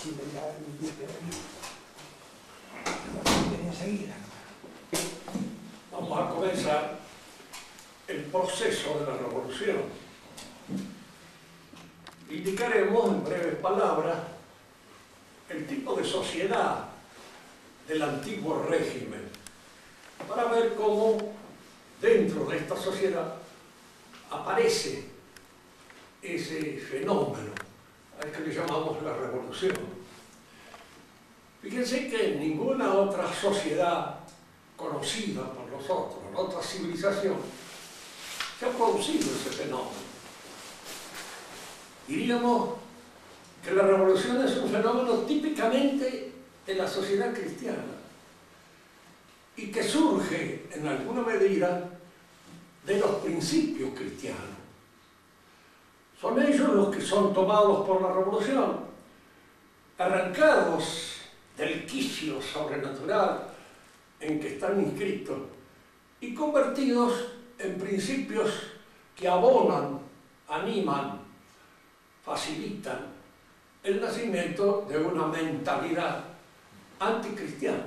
Chile ya en enseguida. Vamos a comenzar el proceso de la revolución. Indicaremos en breves palabras el tipo de sociedad del antiguo régimen para ver cómo dentro de esta sociedad aparece ese fenómeno al que le llamamos la revolución. Fíjense que en ninguna otra sociedad conocida por nosotros, en otra civilización, se ha producido ese fenómeno. Diríamos que la revolución es un fenómeno típicamente de la sociedad cristiana y que surge en alguna medida de los principios cristianos. Son ellos los que son tomados por la revolución, arrancados del quicio sobrenatural en que están inscritos y convertidos en principios que abonan, animan, facilitan el nacimiento de una mentalidad anticristiana.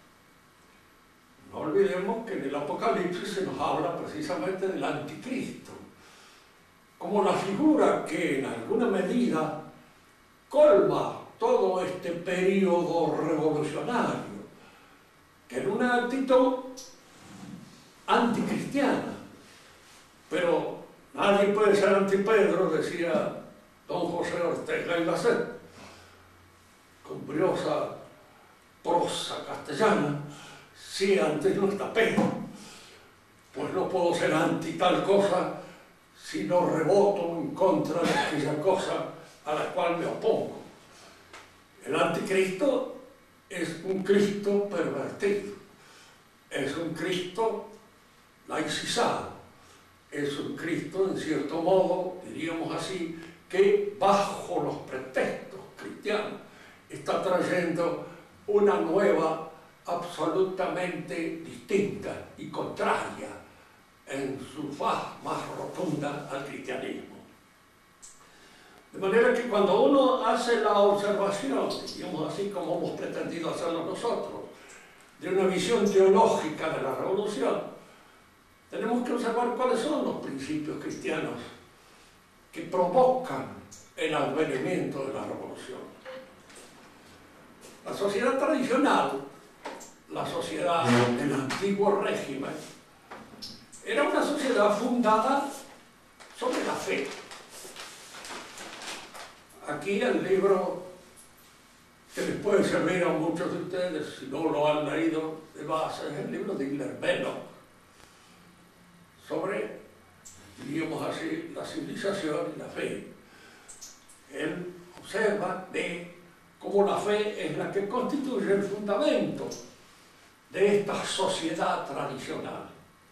No olvidemos que en el Apocalipsis se nos habla precisamente del anticristo, como la figura que en alguna medida colma todo este periodo revolucionario, que en una actitud anticristiana. Pero nadie puede ser anti-Pedro, decía don José Ortega y Gasset, con briosa prosa castellana, si antes no está Pedro, pues no puedo ser anti tal cosa si no reboto en contra de aquella cosa a la cual me opongo. El anticristo es un Cristo pervertido, es un Cristo laicizado, es un Cristo, en cierto modo, diríamos así, que bajo los pretextos cristianos está trayendo una nueva absolutamente distinta y contraria en su faz más rotunda al cristianismo. De manera que cuando uno hace la observación, digamos así como hemos pretendido hacerlo nosotros, de una visión teológica de la revolución, tenemos que observar cuáles son los principios cristianos que provocan el advenimiento de la revolución. La sociedad tradicional, la sociedad del antiguo régimen, era una sociedad fundada sobre la fe. Aquí el libro que les puede servir a muchos de ustedes, si no lo han leído de base, es el libro de Hilaire Belloc, sobre, diríamos así, la civilización y la fe. Él observa, ve cómo la fe es la que constituye el fundamento de esta sociedad tradicional.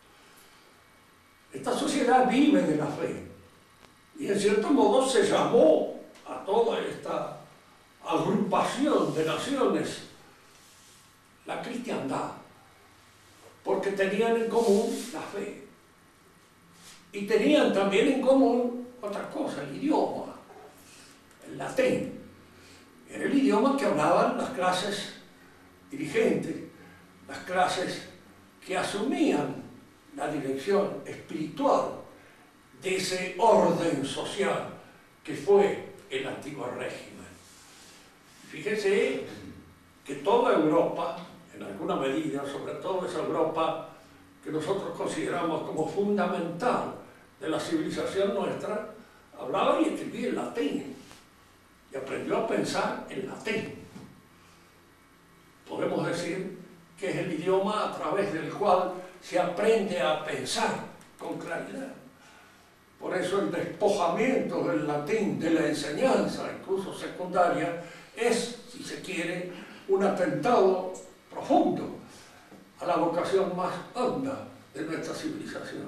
Esta sociedad vive de la fe y en cierto modo se llamó a toda esta agrupación de naciones la cristiandad, porque tenían en común la fe y tenían también en común otra cosa, el idioma, el latín. Era el idioma que hablaban las clases dirigentes, las clases que asumían la dirección espiritual de ese orden social que fue el antiguo régimen. Fíjense que toda Europa, en alguna medida, sobre todo esa Europa que nosotros consideramos como fundamental de la civilización nuestra, hablaba y escribía en latín y aprendió a pensar en latín. Podemos decir que es el idioma a través del cual se aprende a pensar con claridad. Por eso el despojamiento del latín de la enseñanza, incluso secundaria, es, si se quiere, un atentado profundo a la vocación más honda de nuestra civilización.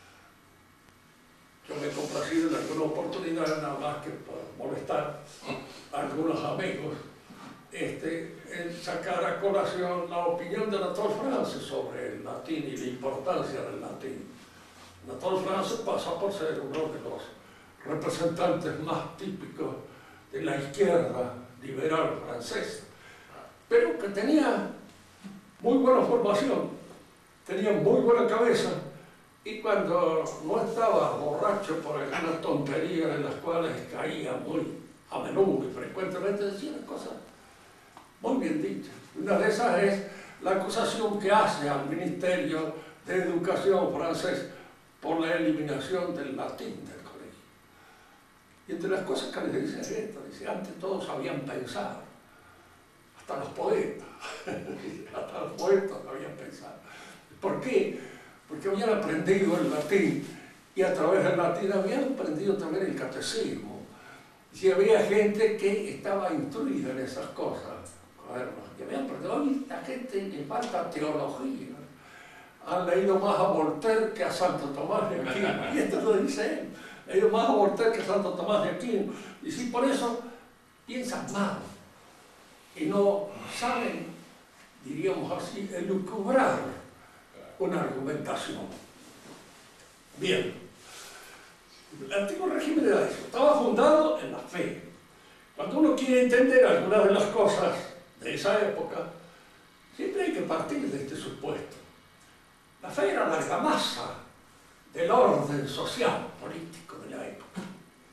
Yo me he complacido en alguna oportunidad, nada más que para molestar a algunos amigos, en sacar a colación la opinión de Anatole France sobre el latín y la importancia del latín. Anatole France pasa por ser uno de los representantes más típicos de la izquierda liberal francesa, pero que tenía muy buena formación, tenía muy buena cabeza, y cuando no estaba borracho por algunas tonterías en las cuales caía muy a menudo y frecuentemente, decía cosas muy bien dichas. Una de esas es la acusación que hace al Ministerio de Educación francés por la eliminación del latín del colegio. Y entre las cosas que le dice es esto, dice, antes todos habían pensado, hasta los poetas, hasta los poetas habían pensado. ¿Por qué? Porque habían aprendido el latín y a través del latín habían aprendido también el catecismo. Y había gente que estaba instruida en esas cosas. Y habían aprendido, hoy la gente le falta teología. Han leído más a Voltaire que a Santo Tomás de Aquino. Y esto lo dice él. Han leído más a Voltaire que a Santo Tomás de Aquino. Y sí, por eso piensan mal. Y no saben, diríamos así, elucubrar una argumentación. Bien. El antiguo régimen era eso. Estaba fundado en la fe. Cuando uno quiere entender algunas de las cosas de esa época, siempre hay que partir de este supuesto. La fe era la argamasa del orden social, político de la época.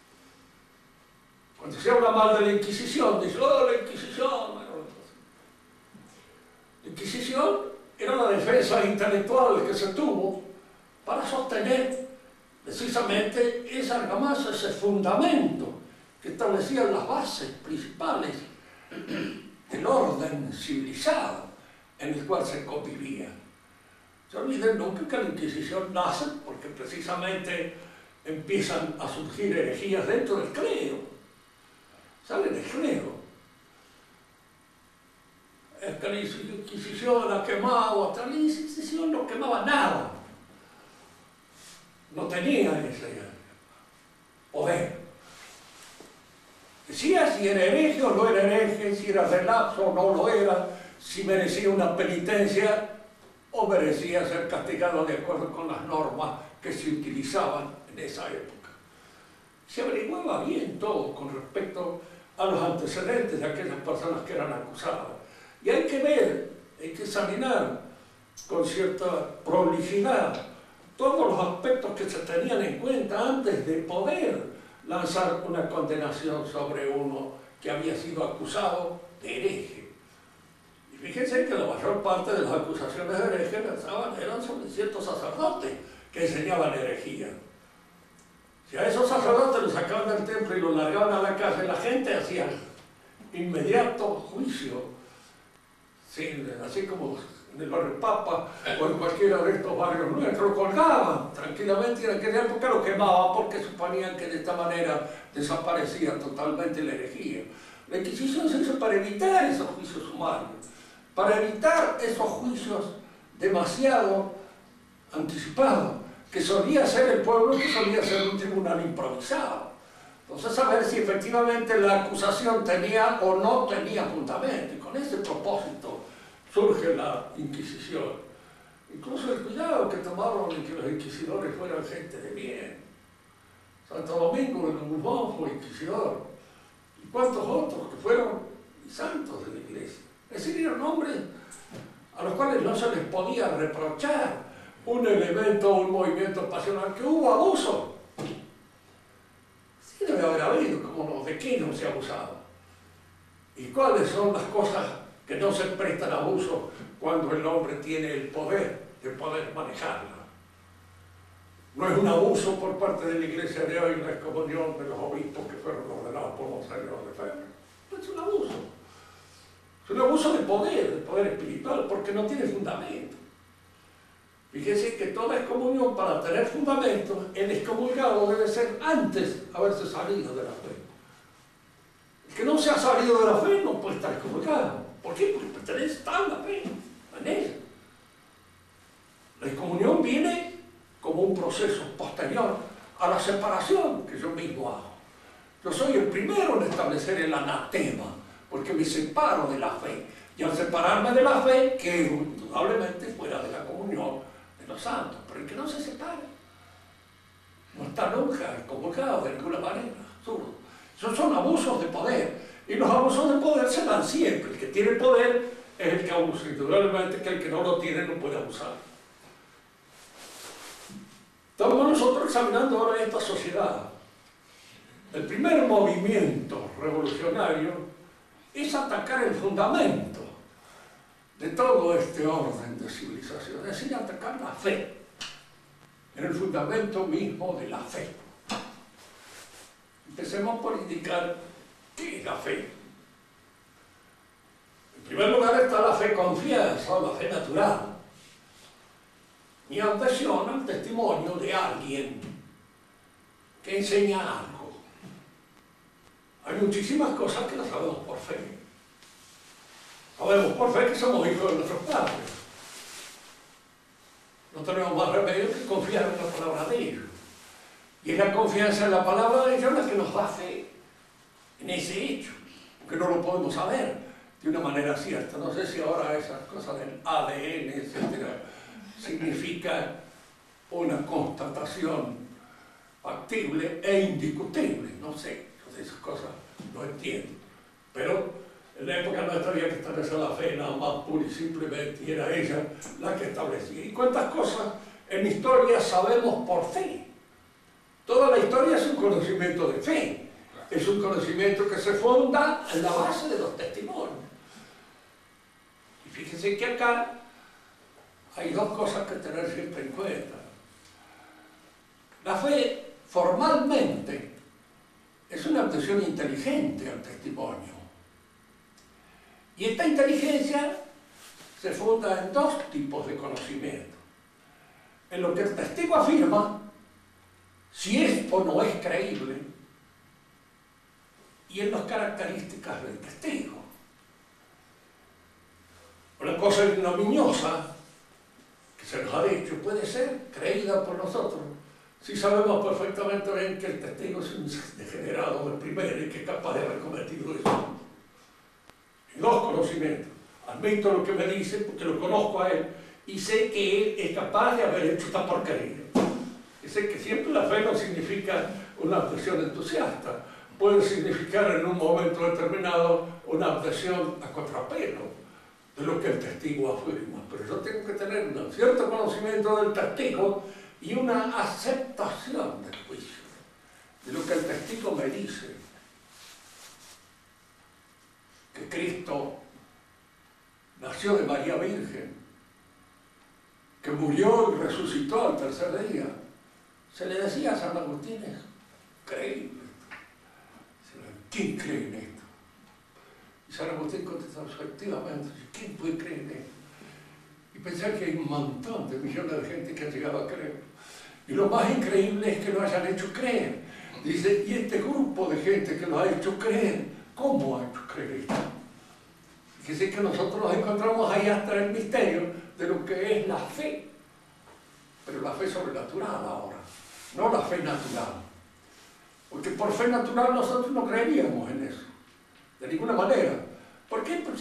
Cuando se habla mal de la Inquisición, dice, oh, la Inquisición. La Inquisición era la defensa intelectual que se tuvo para sostener precisamente esa argamasa, ese fundamento que establecían las bases principales del orden civilizado en el cual se convivía. No se olviden nunca que la Inquisición nace porque precisamente empiezan a surgir herejías dentro del clero. Sale del clero. Es que la Inquisición ha quemado, hasta la Inquisición no quemaba nada. No tenía ese poder. Decía si era hereje o no era hereje, si era relapso o no lo era, si merecía una penitencia o merecía ser castigado de acuerdo con las normas que se utilizaban en esa época. Se averiguaba bien todo con respecto a los antecedentes de aquellas personas que eran acusadas. Y hay que ver, hay que examinar con cierta prolijidad todos los aspectos que se tenían en cuenta antes de poder lanzar una condenación sobre uno que había sido acusado de hereje. Y fíjense que la mayor parte de las acusaciones de hereje eran sobre ciertos sacerdotes que enseñaban herejía. Si a esos sacerdotes los sacaban del templo y los largaban a la cárcel, la gente hacía inmediato juicio, sí, así como en el barrio Papa o en cualquiera de estos barrios nuestros, lo colgaban tranquilamente y en aquella época lo quemaban porque suponían que de esta manera desaparecía totalmente la herejía. La Inquisición se hizo para evitar esos juicios sumarios, para evitar esos juicios demasiado anticipados, que solía ser el pueblo, que solía ser un tribunal improvisado. Entonces, saber si efectivamente la acusación tenía o no tenía fundamento, y con ese propósito surge la Inquisición. Incluso el cuidado que tomaron en que los inquisidores fueran gente de bien. Santo Domingo de Guzmán fue inquisidor. ¿Y cuántos otros que fueron santos de la iglesia? Es decir, eran hombres a los cuales no se les podía reprochar un elemento o un movimiento pasional, que hubo abuso. Sí debe haber habido, como no, ¿de qué no se ha abusado? ¿Y cuáles son las cosas que no se prestan a abuso cuando el hombre tiene el poder de poder manejarla? No es un abuso por parte de la Iglesia de hoy la excomunión de los obispos que fueron ordenados por Monseñor Lefebvre. No es un abuso. Es un abuso de poder espiritual, porque no tiene fundamento. Fíjense que toda excomunión, para tener fundamento, el excomulgado debe ser antes haberse salido de la fe. El que no se ha salido de la fe no puede estar excomulgado. ¿Por qué? Porque pertenece a la fe, en ella. La excomunión viene como un proceso posterior a la separación que yo mismo hago. Yo soy el primero en establecer el anatema, porque me separo de la fe. Y al separarme de la fe, quedo indudablemente fuera de la comunión de los santos. Pero el que no se separa no está nunca excomulgado de ninguna manera. Esos son abusos de poder Y los abusos de poder se dan siempre. El que tiene poder es el que abusa. Indudablemente que el que no lo tiene no puede abusar. Estamos nosotros examinando ahora esta sociedad. El primer movimiento revolucionario es atacar el fundamento de todo este orden de civilización, es decir, atacar la fe, en el fundamento mismo de la fe. Empecemos por indicar qué es la fe. En primer lugar está la fe confianza o la fe natural. Mi adhesión al testimonio de alguien que enseña algo. Hay muchísimas cosas que las sabemos por fe. Sabemos por fe que somos hijos de nuestros padres. No tenemos más remedio que confiar en la palabra de ellos. Y es la confianza en la palabra de ellos la que nos da fe en ese hecho, porque no lo podemos saber de una manera cierta. No sé si ahora esas cosas del ADN, etcétera, significa una constatación factible e indiscutible. No sé, esas cosas no entiendo. Pero en la época nuestra había que establecer la fe nada más pura y simplemente, y era ella la que establecía. ¿Y cuántas cosas en historia sabemos por fe? Toda la historia es un conocimiento de fe. Es un conocimiento que se funda en la base de los testimonios. Y fíjense que acá hay dos cosas que tener siempre en cuenta. La fe, formalmente, es una adhesión inteligente al testimonio. Y esta inteligencia se funda en dos tipos de conocimiento. En lo que el testigo afirma, si es o no es creíble, y en las características del testigo. Una cosa ignominiosa que se nos ha dicho puede ser creída por nosotros si sabemos perfectamente bien que el testigo es un degenerado de primera y que es capaz de haber cometido eso. Y dos conocimientos. Admito lo que me dice porque lo conozco a él y sé que él es capaz de haber hecho esta porquería. Y sé que siempre la fe no significa una adhesión entusiasta. Puede significar en un momento determinado una adhesión a contrapelo de lo que el testigo afirma. Pero yo tengo que tener un cierto conocimiento del testigo y una aceptación del juicio, de lo que el testigo me dice. Que Cristo nació de María Virgen, que murió y resucitó al tercer día. Se le decía a San Agustín, es creíble. ¿Quién cree en esto? Y San Agustín contestó, efectivamente, ¿quién puede creer en esto? Y pensar que hay un montón de millones de gente que ha llegado a creer. Y lo más increíble es que lo hayan hecho creer. Dice, y este grupo de gente que lo ha hecho creer, ¿cómo ha hecho creer esto? Fíjense que nosotros nos encontramos ahí hasta el misterio de lo que es la fe. Pero la fe sobrenatural ahora, no la fe natural. Porque por fe natural nosotros no creeríamos en eso. De ninguna manera. ¿Por qué? Pues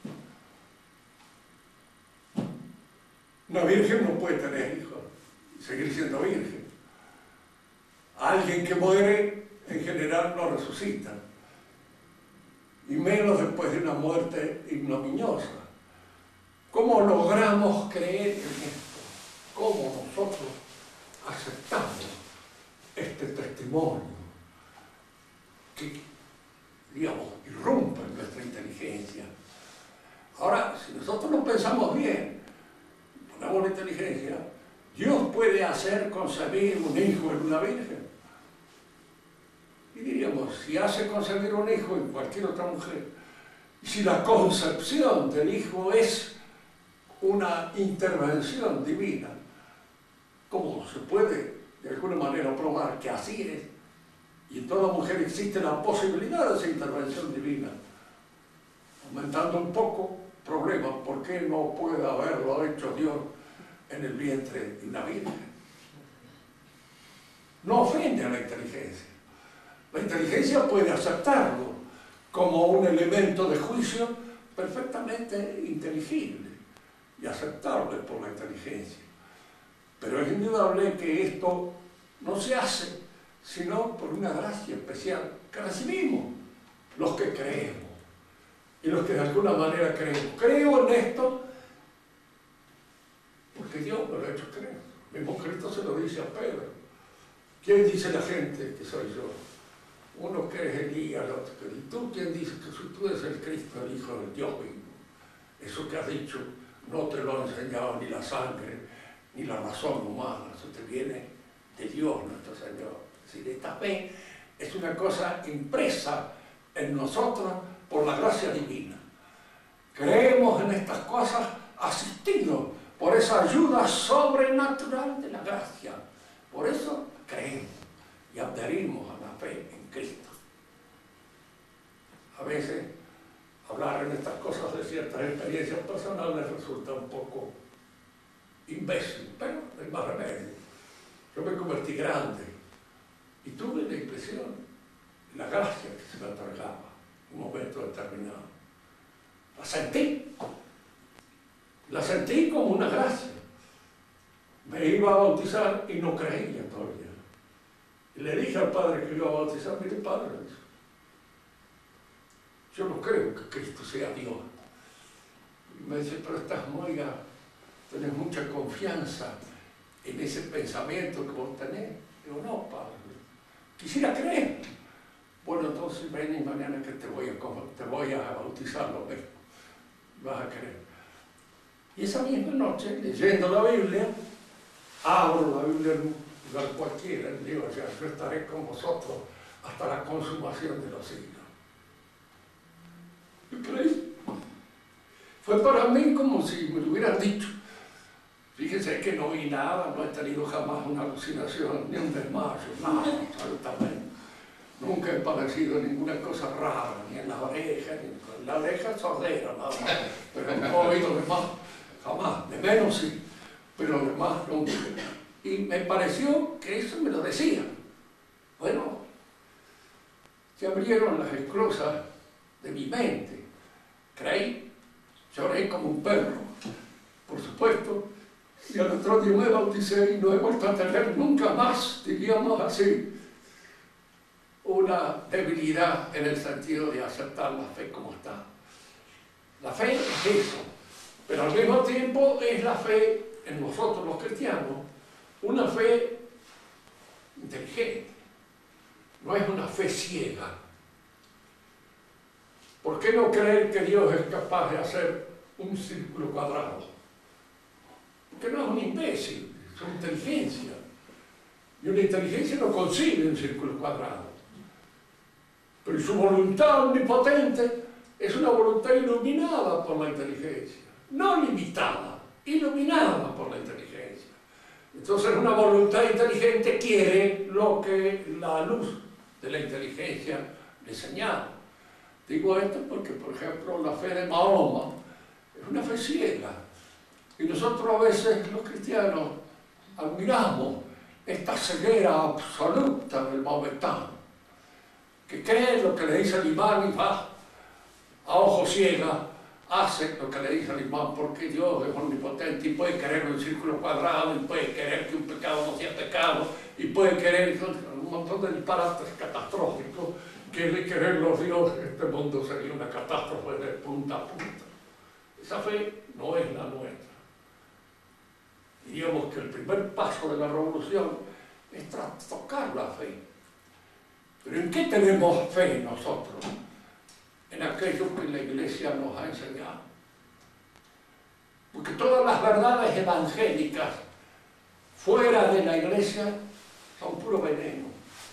una virgen no puede tener hijos y seguir siendo virgen. Alguien que muere, en general, no resucita. Y menos después de una muerte ignominiosa. ¿Cómo logramos creer en esto? ¿Cómo nosotros aceptamos este testimonio que, digamos, irrumpe en nuestra inteligencia? Ahora, si nosotros lo pensamos bien, ponemos la inteligencia, Dios puede hacer concebir un hijo en una virgen. Y diríamos, si hace concebir un hijo en cualquier otra mujer, y si la concepción del hijo es una intervención divina, ¿cómo se puede de alguna manera probar que así es? Y en toda mujer existe la posibilidad de esa intervención divina. Aumentando un poco el problema, ¿por qué no puede haberlo hecho Dios en el vientre de una virgen? No ofende a la inteligencia. La inteligencia puede aceptarlo como un elemento de juicio perfectamente inteligible y aceptable por la inteligencia. Pero es indudable que esto no se hace sino por una gracia especial que recibimos. los que creemos y los que de alguna manera creemos. Creo en esto porque Dios me lo ha hecho creer. El mismo Cristo se lo dice a Pedro. ¿Quién dice la gente que soy yo? Uno que es Elías, el otro que... ¿Y tú quién dices que tú eres el Cristo, el Hijo del Dios vivo? Eso que has dicho no te lo ha enseñado ni la sangre, ni la razón humana. Eso te viene de Dios, nuestro Señor. Es decir, esta fe es una cosa impresa en nosotros por la gracia divina. Creemos en estas cosas asistidos por esa ayuda sobrenatural de la gracia. Por eso creemos y adherimos a la fe en Cristo. A veces hablar en estas cosas de ciertas experiencias personales resulta un poco imbécil, pero no hay más remedio. Yo me convertí grande y tuve la impresión, la gracia que se me otorgaba en un momento determinado. La sentí como una gracia. Me iba a bautizar y no creía todavía. Y le dije al padre que iba a bautizar, mire padre, yo no creo que Cristo sea Dios. Y me dice, pero tenés mucha confianza en ese pensamiento que vos tenés. Digo, no, padre, quisiera creer. Bueno, entonces ven y mañana que te voy a bautizar lo mismo. Vas a creer. Y esa misma noche, leyendo la Biblia, abro la Biblia en un lugar cualquiera y digo, ya, yo estaré con vosotros hasta la consumación de los siglos. Y creí. Fue para mí como si me lo hubieran dicho. Fíjense que no vi nada, no he tenido jamás una alucinación, ni un desmayo, nada, absolutamente. Nunca he padecido ninguna cosa rara, ni en las orejas, ni en la oreja sordera, nada más. Pero no he oído de más, jamás, de menos sí, pero de más nunca. Y me pareció que eso me lo decía. Bueno, se abrieron las esclusas de mi mente. Creí, lloré como un perro, por supuesto, y al otro día me bauticé y no he vuelto a tener nunca más, diríamos así, una debilidad en el sentido de aceptar la fe como está. La fe es eso, pero al mismo tiempo es la fe en nosotros los cristianos, una fe inteligente, no es una fe ciega. ¿Por qué no creer que Dios es capaz de hacer un círculo cuadrado? Porque no es un imbécil, es una inteligencia. Y una inteligencia no concibe un círculo cuadrado. Pero su voluntad omnipotente es una voluntad iluminada por la inteligencia. No limitada, iluminada por la inteligencia. Entonces una voluntad inteligente quiere lo que la luz de la inteligencia le señala. Digo esto porque, por ejemplo, la fe de Mahoma es una fe ciega. Y nosotros a veces, los cristianos, admiramos esta ceguera absoluta del maometano, que cree lo que le dice el imán y va a ojo ciega, hace lo que le dice el imán porque Dios es omnipotente y puede querer un círculo cuadrado y puede querer que un pecado no sea pecado y puede querer un montón de disparates catastróficos que de querer los dioses este mundo sería una catástrofe de punta a punta. Esa fe no es la nuestra. Diríamos que el primer paso de la revolución es tocar la fe. ¿Pero en qué tenemos fe nosotros? En aquello que la Iglesia nos ha enseñado. Porque todas las verdades evangélicas fuera de la Iglesia son puro veneno.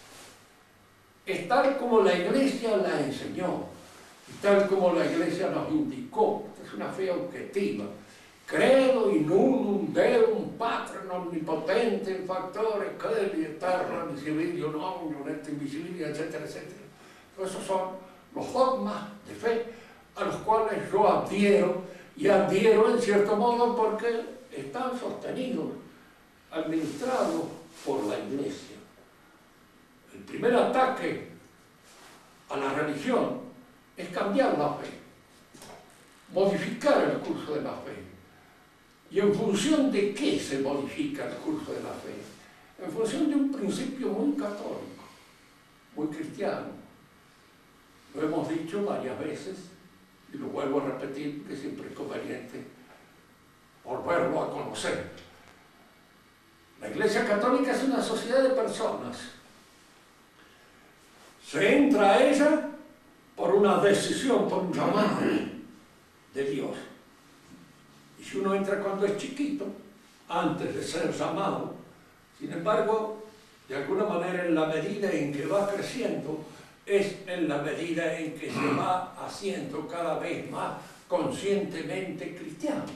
Es tal como la Iglesia la enseñó, y tal como la Iglesia nos indicó. Es una fe objetiva. Credo in unum Deum Patrem omnipotente, factore, celi, eterno, visibilio, omnium, et invisibilio, etcétera, etcétera. Esos son los dogmas de fe a los cuales yo adhiero, y adhiero en cierto modo porque están sostenidos, administrados por la Iglesia. El primer ataque a la religión es cambiar la fe, modificar el curso de la fe. ¿Y en función de qué se modifica el curso de la fe? En función de un principio muy católico, muy cristiano. Lo hemos dicho varias veces y lo vuelvo a repetir porque siempre es conveniente volverlo a conocer. La Iglesia Católica es una sociedad de personas. Se entra a ella por una decisión, por un llamado de Dios. Y si uno entra cuando es chiquito, antes de ser llamado, sin embargo, de alguna manera en la medida en que va creciendo, es en la medida en que se va haciendo cada vez más conscientemente cristiano.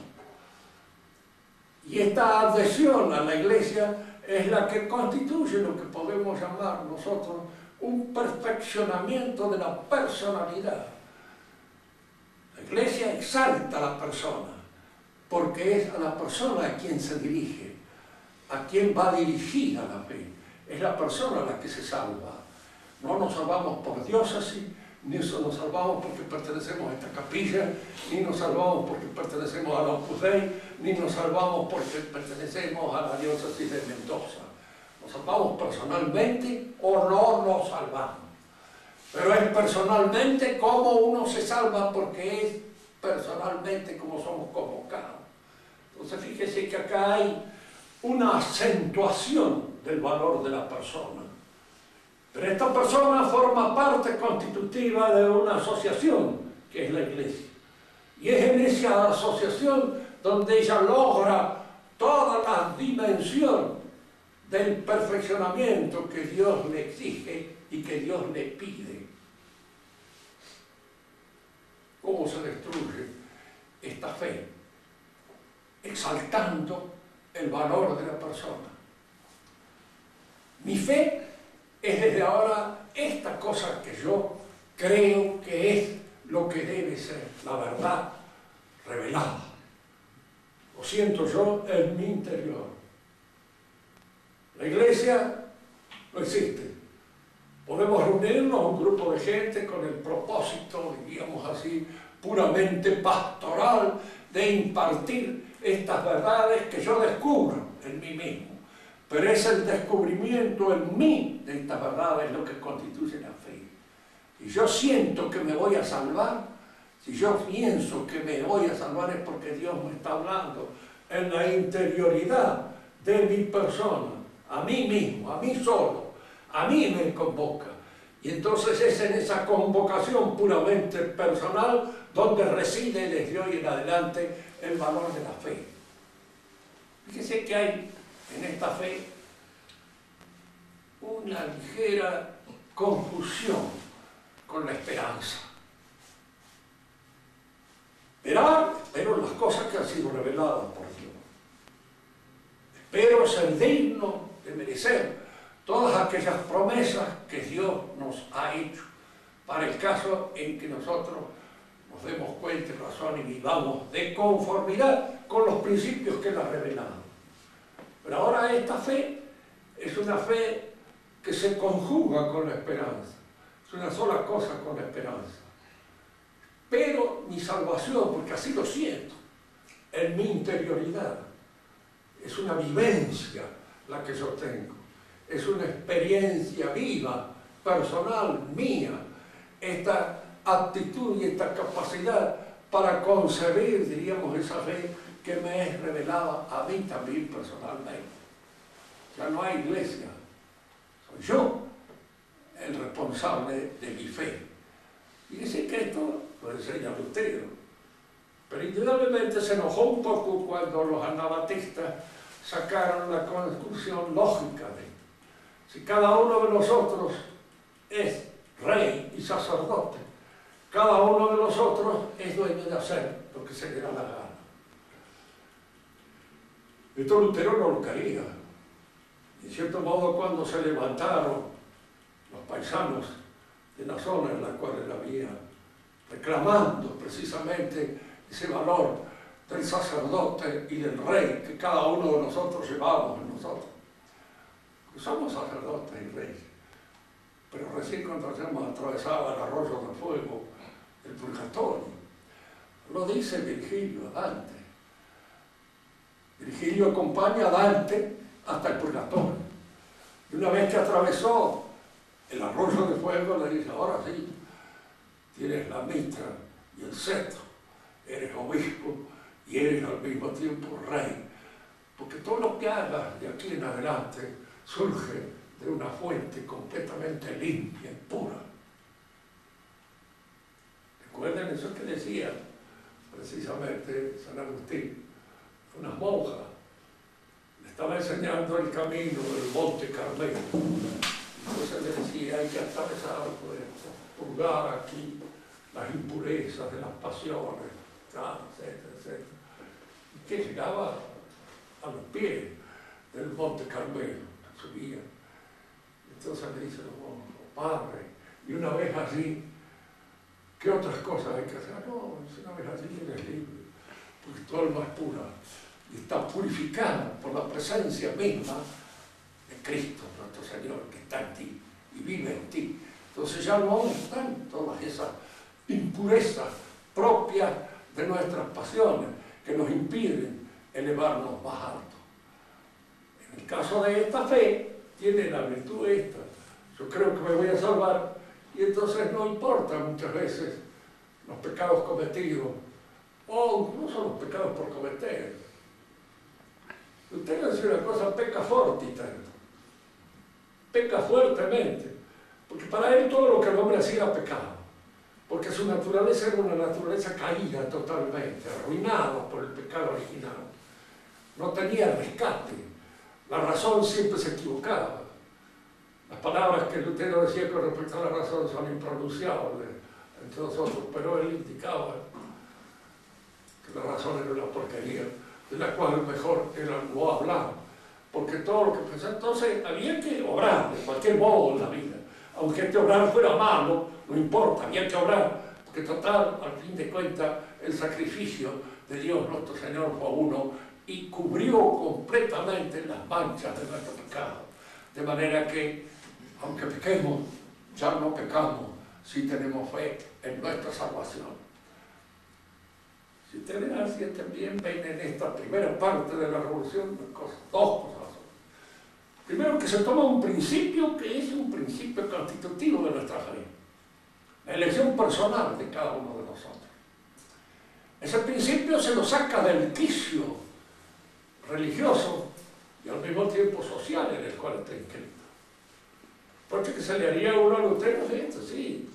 Y esta adhesión a la Iglesia es la que constituye lo que podemos llamar nosotros un perfeccionamiento de la personalidad. La Iglesia exalta a la persona, porque es a la persona a quien se dirige, a quien va dirigida la fe. Es la persona la que se salva. No nos salvamos por diócesis, ni nos salvamos porque pertenecemos a esta capilla, ni nos salvamos porque pertenecemos a la Opus Dei, ni nos salvamos porque pertenecemos a la diócesis de Mendoza. Nos salvamos personalmente o no nos salvamos. Pero es personalmente como uno se salva, porque es personalmente como somos convocados. Entonces fíjese que acá hay una acentuación del valor de la persona. Pero esta persona forma parte constitutiva de una asociación, que es la Iglesia. Y es en esa asociación donde ella logra toda la dimensión del perfeccionamiento que Dios le exige y que Dios le pide. ¿Cómo se destruye esta fe? Exaltando el valor de la persona. Mi fe es desde ahora esta cosa que yo creo que es lo que debe ser la verdad revelada. Lo siento yo en mi interior. La Iglesia no existe. Podemos reunirnos a un grupo de gente con el propósito, diríamos así, puramente pastoral, de impartir estas verdades que yo descubro en mí mismo. Pero es el descubrimiento en mí de estas verdades lo que constituye la fe. Y yo siento que me voy a salvar, si yo pienso que me voy a salvar, es porque Dios me está hablando en la interioridad de mi persona, a mí mismo, a mí solo, a mí me convoca. Y entonces es en esa convocación puramente personal donde reside desde hoy en adelante el valor de la fe. Fíjese que hay en esta fe una ligera confusión con la esperanza. Espero las cosas que han sido reveladas por Dios. Espero ser digno de merecer todas aquellas promesas que Dios nos ha hecho para el caso en que nosotros nos demos cuenta y razón y vivamos de conformidad con los principios que Él ha revelado. Pero ahora esta fe es una fe que se conjuga con la esperanza. Es una sola cosa con la esperanza. Pero mi salvación, porque así lo siento, en mi interioridad, es una vivencia la que yo tengo. Es una experiencia viva, personal, mía, esta actitud y esta capacidad para concebir, diríamos, esa fe que me es revelada a mí también personalmente. Ya no hay iglesia, soy yo el responsable de mi fe. Fíjese que esto lo enseña Lutero, pero indudablemente se enojó un poco cuando los anabatistas sacaron la conclusión lógica de esto. Si cada uno de nosotros es rey y sacerdote, cada uno de nosotros es dueño de hacer lo que se le da la gana. Esto Lutero no lo quería. En cierto modo, cuando se levantaron los paisanos de la zona en la cual él había, reclamando precisamente ese valor del sacerdote y del rey que cada uno de nosotros llevamos en nosotros. Porque somos sacerdotes y reyes. Pero recién cuando hemos atravesado el arroyo de fuego, el purgatorio, lo dice Virgilio a Dante. Virgilio acompaña a Dante hasta el purgatorio. Y una vez que atravesó el arroyo de fuego, le dice, ahora sí, tienes la mitra y el cetro, eres obispo y eres al mismo tiempo rey, porque todo lo que hagas de aquí en adelante surge de una fuente completamente limpia y pura. ¿Recuerdan eso que decía precisamente San Agustín? Una monja le estaba enseñando el camino del Monte Carmelo. Entonces le decía, hay que atravesar, pues, purgar aquí las impurezas de las pasiones, etcétera, etcétera. Y que llegaba a los pies del Monte Carmelo, subía. Entonces le dice los monjes, padre, y una vez allí, ¿qué otras cosas hay que hacer? No, si una vez allí eres libre, porque tu alma es pura y está purificada por la presencia misma de Cristo, nuestro Señor, que está en ti y vive en ti. Entonces ya no están todas esas impurezas propias de nuestras pasiones que nos impiden elevarnos más alto. En el caso de esta fe, tiene la virtud esta: yo creo que me voy a salvar, y entonces no importa muchas veces los pecados cometidos, o incluso los pecados por cometer. Usted dice una cosa, peca fortiter, peca fuertemente, porque para él todo lo que el hombre hacía era pecado, porque su naturaleza era una naturaleza caída totalmente, arruinada por el pecado original. No tenía rescate, la razón siempre se equivocaba. Las palabras que Lutero decía con respecto a la razón son impronunciables entre nosotros, pero él indicaba que la razón era una porquería, de la cual mejor era no hablar, porque todo lo que pensaba, entonces había que obrar de cualquier modo en la vida, aunque este obrar fuera malo, no importa, había que obrar, porque total, al fin de cuentas, el sacrificio de Dios nuestro Señor fue uno y cubrió completamente las manchas de nuestro pecado, de manera que, aunque pequemos, ya no pecamos si tenemos fe en nuestra salvación. Si ustedes así también ven en esta primera parte de la revolución dos cosas. Primero, que se toma un principio que es un principio constitutivo de nuestra fe, la elección personal de cada uno de nosotros. Ese principio se lo saca del quicio religioso y al mismo tiempo social en el cual está inscrito. Porque que se le haría uno a Lutero de esto, sí.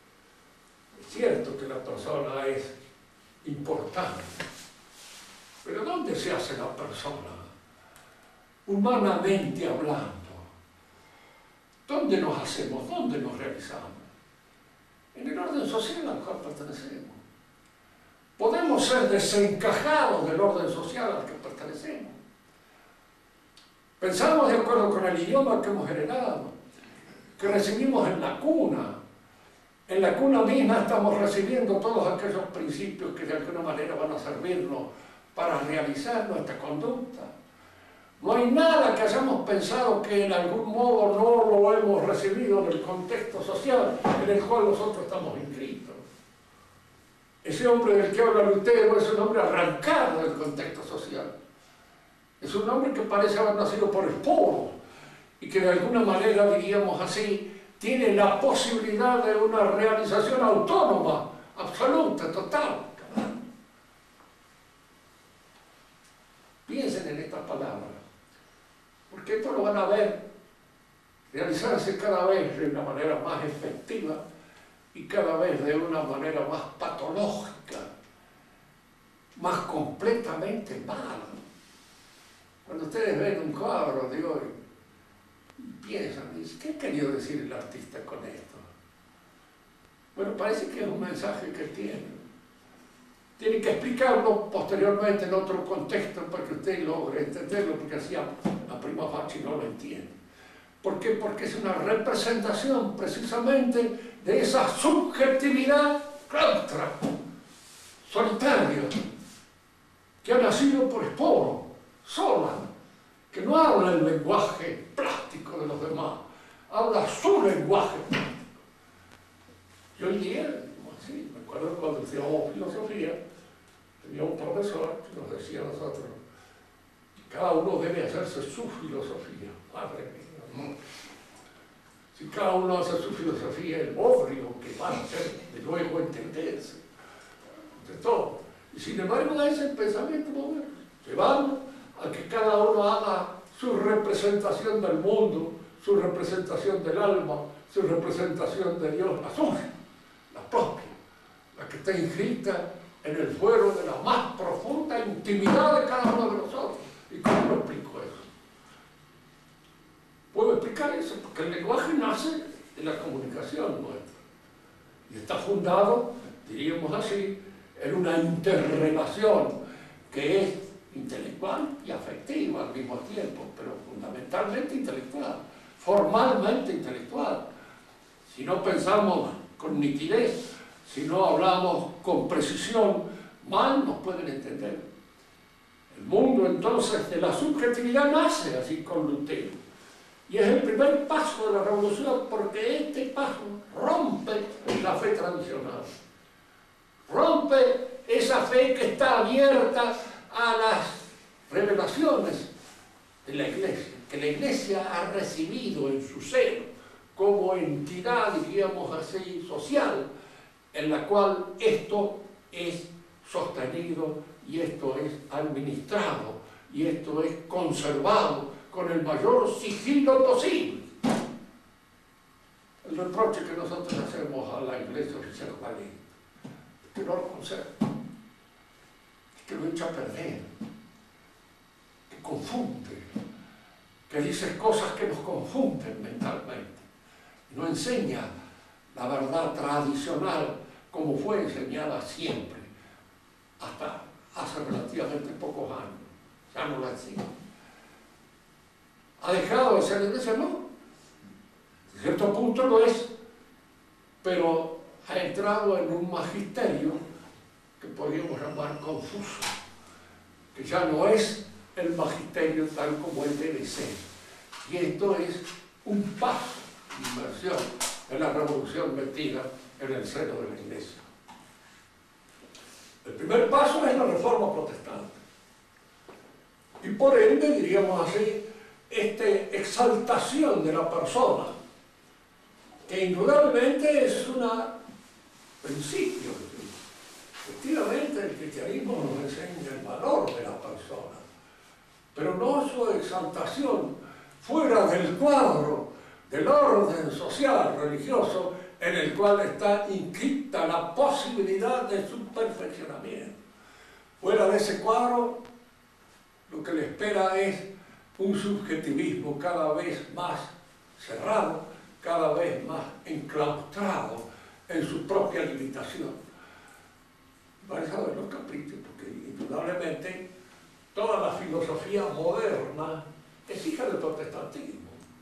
Es cierto que la persona es importante, pero ¿dónde se hace la persona? Humanamente hablando, ¿dónde nos hacemos? ¿Dónde nos realizamos? En el orden social al cual pertenecemos. Podemos ser desencajados del orden social al que pertenecemos. Pensamos de acuerdo con el idioma que hemos heredado, que recibimos en la cuna. En la cuna misma estamos recibiendo todos aquellos principios que de alguna manera van a servirnos para realizar nuestra conducta. No hay nada que hayamos pensado que en algún modo no lo hemos recibido en el contexto social en el cual nosotros estamos inscritos. Ese hombre del que habla Lutero es un hombre arrancado del contexto social. Es un hombre que parece haber nacido por esporos y que de alguna manera, diríamos así, tiene la posibilidad de una realización autónoma, absoluta, total. Piensen en estas palabras, porque esto lo van a ver realizarse cada vez de una manera más efectiva y cada vez de una manera más patológica, más completamente mala. Cuando ustedes ven un cuadro de hoy, piensan, dicen, ¿qué ha querido decir el artista con esto? Bueno, parece que es un mensaje que tiene. Tiene que explicarlo posteriormente en otro contexto para que usted logre entenderlo, porque así a prima facie no lo entiende. ¿Por qué? Porque es una representación precisamente de esa subjetividad claustra, solitaria, que ha nacido por esporo, sola, que no habla el lenguaje plástico de los demás, habla su lenguaje plástico. Yo hoy día, sí, me acuerdo cuando estudiábamos filosofía, tenía un profesor que nos decía a nosotros, cada uno debe hacerse su filosofía. Madre mía, Si cada uno hace su filosofía, el obvio que va a ser de luego entenderse de todo. Y sin embargo es el pensamiento moderno, llevando a que cada uno haga su representación del mundo, su representación del alma, su representación de Dios, la suya, la propia, la que está inscrita en el fuero de la más profunda intimidad de cada uno de nosotros. ¿Y cómo lo explico eso? Puedo explicar eso, porque el lenguaje nace de la comunicación nuestra. Y está fundado, diríamos así, en una interrelación que es intelectual y afectiva al mismo tiempo, pero fundamentalmente intelectual, formalmente intelectual. Si no pensamos con nitidez, si no hablamos con precisión, mal nos pueden entender. El mundo entonces de la subjetividad nace así con Lutero. Y es el primer paso de la revolución, porque este paso rompe la fe tradicional. Rompe esa fe que está abierta a las revelaciones de la Iglesia, que la Iglesia ha recibido en su seno como entidad, diríamos así, social, en la cual esto es sostenido y esto es administrado y esto es conservado con el mayor sigilo posible. El reproche que nosotros hacemos a la Iglesia oficial valiente, que no lo conserva, que lo echa a perder, que confunde, que dice cosas que nos confunden mentalmente, y no enseña la verdad tradicional como fue enseñada siempre, hasta hace relativamente pocos años. Ya no la enseña. ¿Ha dejado de ser la Iglesia? No. En cierto punto lo es, pero ha entrado en un magisterio que podríamos llamar confuso, que ya no es el magisterio tal como él debe ser. Y esto es un paso de inversión en la revolución metida en el seno de la Iglesia. El primer paso es la reforma protestante. Y por ende, diríamos así, esta exaltación de la persona, que indudablemente es un principio. Efectivamente, el cristianismo nos enseña el valor de la persona, pero no su exaltación fuera del cuadro del orden social, religioso, en el cual está inscrita la posibilidad de su perfeccionamiento. Fuera de ese cuadro, lo que le espera es un subjetivismo cada vez más cerrado, cada vez más enclaustrado en su propia limitación. Vais a ver los caprichos, porque indudablemente toda la filosofía moderna es hija del protestantismo.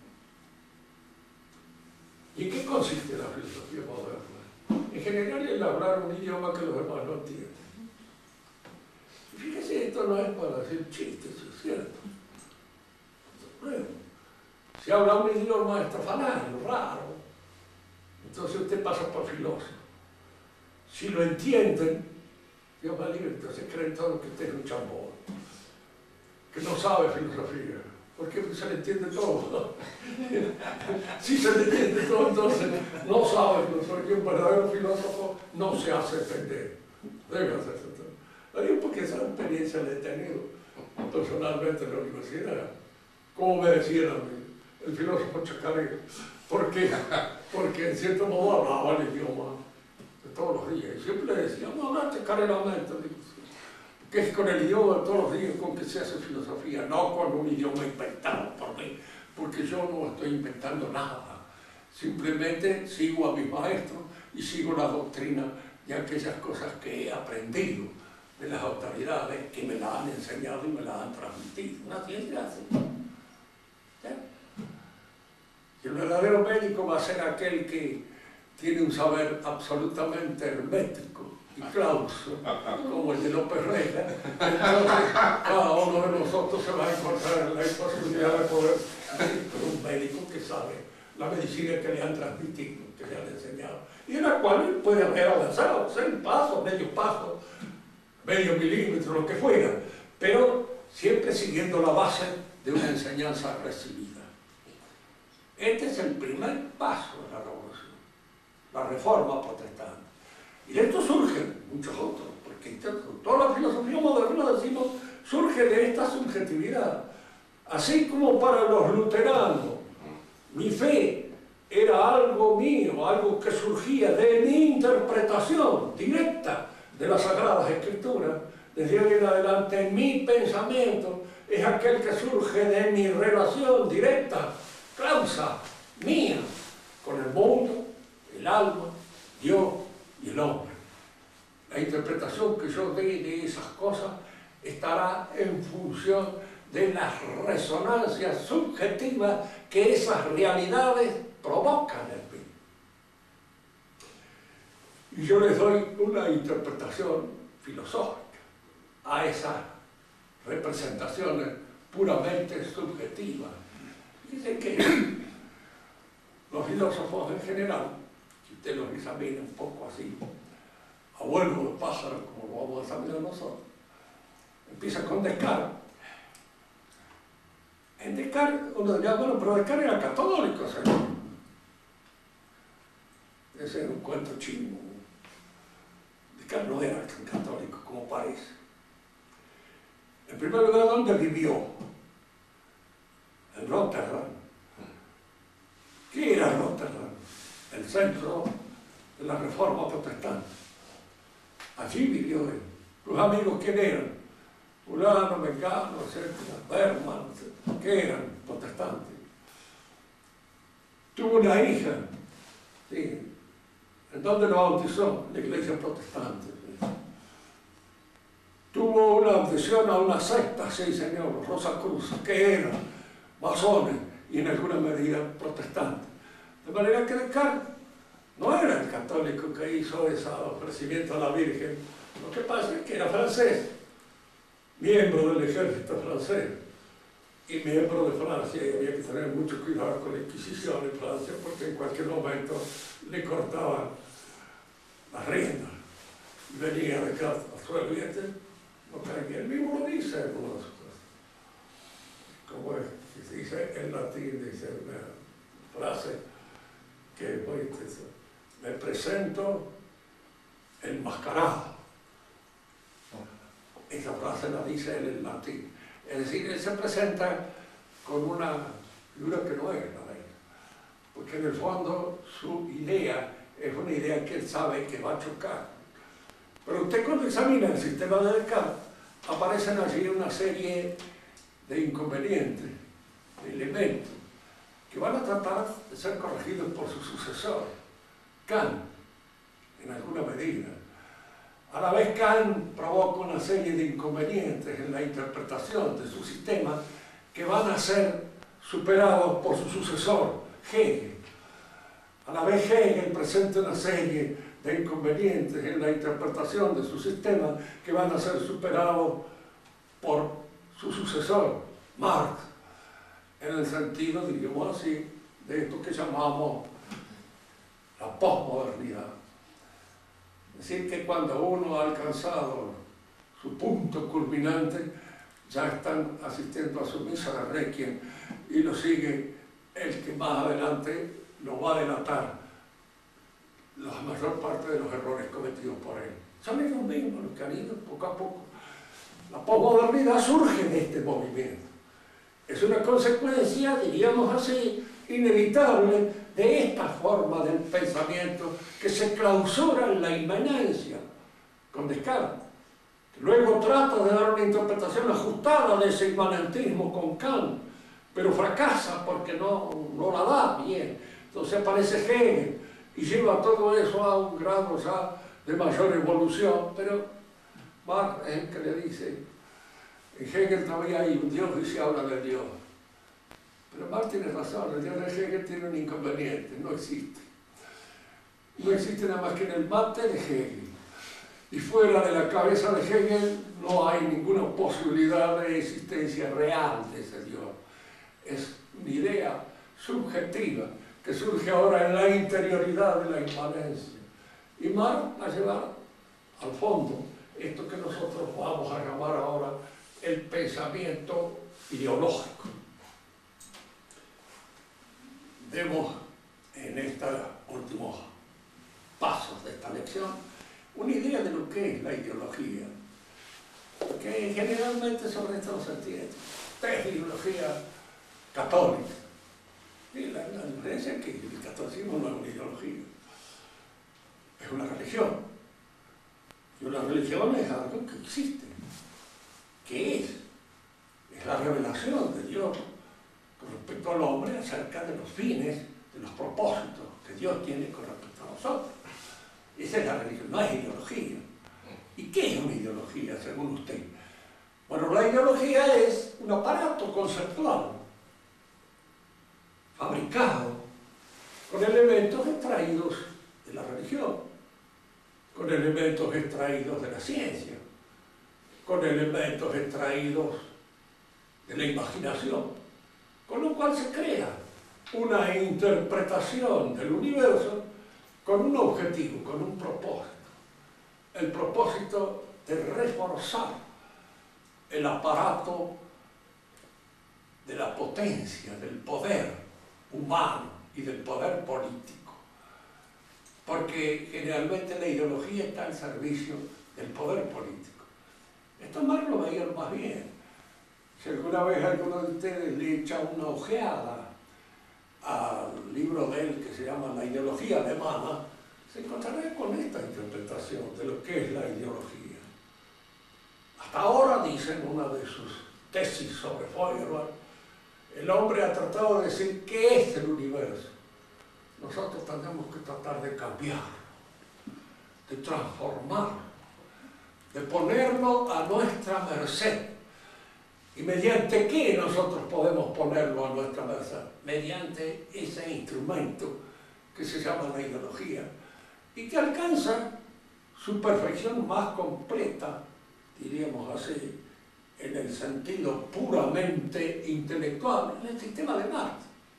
¿Y en qué consiste la filosofía moderna? En general, el hablar un idioma que los demás no entienden. Y fíjese, esto no es para hacer chistes, es cierto. Bueno, si habla un idioma estrafalario, raro, entonces usted pasa por filósofo. Si lo entienden, Dios me libre, entonces creen todos que usted es un chambón, que no sabe filosofía, porque se le entiende todo. Si se le entiende todo, entonces no sabe filosofía. Un verdadero filósofo no se hace entender. Debe hacerse entender. Lo digo porque esa experiencia la he tenido personalmente en la universidad. Como me decían a mí, el filósofo chacarero. ¿Por qué? Porque en cierto modo hablaba el idioma de todos los días. Y siempre le decía, no, hablar chacareramente. Que es con el idioma de todos los días con que se hace filosofía, no con un idioma inventado por mí, porque yo no estoy inventando nada. Simplemente sigo a mis maestros y sigo la doctrina de aquellas cosas que he aprendido de las autoridades que me la han enseñado y me la han transmitido. Una ciencia así. Y el verdadero médico va a ser aquel que tiene un saber absolutamente hermético y clauso, como el de López Rega. Entonces, cada uno de nosotros se va a encontrar en la imposibilidad de poder ser un médico que sabe la medicina que le han transmitido, que le han enseñado, y en la cual él puede haber avanzado, 6 pasos, medio milímetro, lo que fuera, pero siempre siguiendo la base de una enseñanza recibida. Este es el primer paso de la revolución, la reforma protestante. Y de esto surgen muchos otros, porque toda la filosofía moderna, decimos, surge de esta subjetividad. Así como para los luteranos, mi fe era algo mío, algo que surgía de mi interpretación directa de las Sagradas Escrituras. Desde hoy en adelante, mi pensamiento es aquel que surge de mi relación directa, causa mía, con el mundo, el alma, Dios y el hombre. La interpretación que yo dé de esas cosas estará en función de las resonancias subjetivas que esas realidades provocan en mí. Y yo les doy una interpretación filosófica a esas representaciones puramente subjetivas. Dicen que los filósofos en general, si usted los examina un poco así, a vuelo de pájaro, como lo vamos a examinar nosotros, empieza con Descartes. En Descartes, uno diría, bueno, pero Descartes era católico, señor. Ese es un cuento chino. Descartes no era tan católico como parece. En primer lugar, ¿dónde vivió? En Rotterdam. ¿Qué era Rotterdam? El centro de la Reforma protestante. Allí vivió él. ¿Sus amigos quién eran? Fulano, Mengano, etcétera, Berman, etcétera, que eran protestantes. Tuvo una hija, ¿sí? ¿En dónde lo bautizó? En la iglesia protestante. ¿Sí? Tuvo una adhesión a una secta, sí señor, los Rosacruces, que eran masones y en alguna medida protestantes. De manera que Descartes no era el católico que hizo ese ofrecimiento a la Virgen. Lo que pasa es que era francés, miembro del ejército francés y miembro de Francia, y había que tener mucho cuidado con la Inquisición en Francia porque en cualquier momento le cortaban las riendas. Venía de casa a su ambiente, no caía. Él mismo lo dice en una de sus cosas. Como es, que se dice en latín, dice una frase que es muy intensa: me presento enmascarado. Esa frase la dice él en latín. Es decir, él se presenta con una figura que no es la de él. Porque en el fondo su idea es una idea que él sabe que va a chocar. Pero usted cuando examina el sistema de Descartes, aparecen allí una serie de inconvenientes, de elementos, que van a tratar de ser corregidos por su sucesor, Kant, en alguna medida. A la vez Kant provoca una serie de inconvenientes en la interpretación de su sistema que van a ser superados por su sucesor, Hegel. A la vez Hegel presenta una serie de inconvenientes en la interpretación de su sistema que van a ser superados por su sucesor, Marx, en el sentido, diríamos así, de esto que llamamos la posmodernidad. Es decir, que cuando uno ha alcanzado su punto culminante, ya están asistiendo a su misa de Requiem y lo sigue el que más adelante lo va a delatar la mayor parte de los errores cometidos por él. Son ellos mismos los que han ido poco a poco. La posmodernidad surge de este movimiento. Es una consecuencia, diríamos así, inevitable de esta forma del pensamiento que se clausura en la inmanencia con Descartes, que luego trata de dar una interpretación ajustada de ese inmanentismo con Kant, pero fracasa porque no la da bien. Entonces aparece Hegel y lleva todo eso a un grado ya de mayor evolución, pero Marx es el que le dice, en Hegel todavía hay un Dios y se habla de Dios. Pero Marx tiene razón, el Dios de Hegel tiene un inconveniente, no existe. No existe nada más que en el mate de Hegel. Y fuera de la cabeza de Hegel no hay ninguna posibilidad de existencia real de ese Dios. Es una idea subjetiva que surge ahora en la interioridad de la inmanencia. Y Marx va a llevar al fondo esto que nosotros vamos a llamar ahora el pensamiento ideológico. De qué es la ideología, que generalmente sobre esto no se entiende. Es ideología católica. Y la diferencia es que el catolicismo no es una ideología, es una religión. Y una religión es algo que existe. ¿Qué es? Es la revelación de Dios con respecto al hombre acerca de los fines, de los propósitos que Dios tiene con respecto a nosotros. Esa es la religión, no es ideología. ¿Y qué es una ideología, según usted? Bueno, la ideología es un aparato conceptual fabricado con elementos extraídos de la religión, con elementos extraídos de la ciencia, con elementos extraídos de la imaginación, con lo cual se crea una interpretación del universo con un objetivo, con un propósito. El propósito de reforzar el aparato de la potencia, del poder humano y del poder político. Porque generalmente la ideología está al servicio del poder político. Esto Marx lo veía lo más bien. Si alguna vez alguno de ustedes le echa una ojeada al libro de él que se llama La ideología alemana, se encontrará con esta interpretación de lo que es la ideología. Hasta ahora, dicen una de sus tesis sobre Feuerbach, el hombre ha tratado de decir qué es el universo. Nosotros tenemos que tratar de cambiarlo, de transformarlo, de ponerlo a nuestra merced. ¿Y mediante qué nosotros podemos ponerlo a nuestra merced? Mediante ese instrumento que se llama la ideología y que alcanza su perfección más completa, diríamos así, en el sentido puramente intelectual, en el sistema de Marx.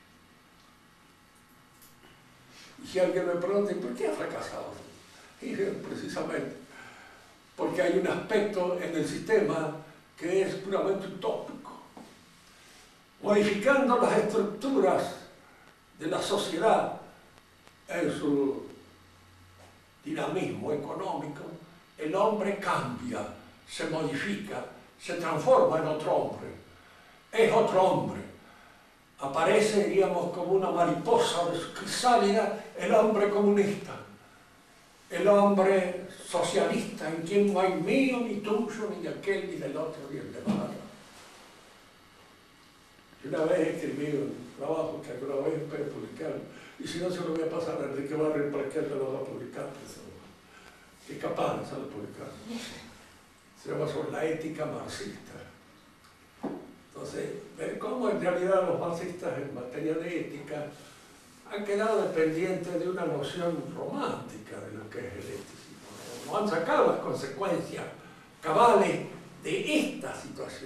Y si alguien me pregunta, ¿por qué ha fracasado? Y precisamente porque hay un aspecto en el sistema que es puramente utópico, modificando las estructuras de la sociedad en su dinamismo económico. El hombre cambia, se modifica, se transforma en otro hombre, es otro hombre. Aparece, diríamos, como una mariposa de su crisálida, el hombre comunista, el hombre socialista, en quien no hay mío, ni tuyo, ni de aquel, ni del otro, ni el demás. Yo una vez escribí un trabajo que alguna vez espero publicar, y si no se lo voy a pasar a Enrique Barrio para que él me lo va a publicar, que es capaz de hacerlo publicar. Se llama sobre la ética marxista. Entonces, ver cómo en realidad los marxistas en materia de ética han quedado dependientes de una noción romántica de lo que es el eticismo. No han sacado las consecuencias cabales de esta situación.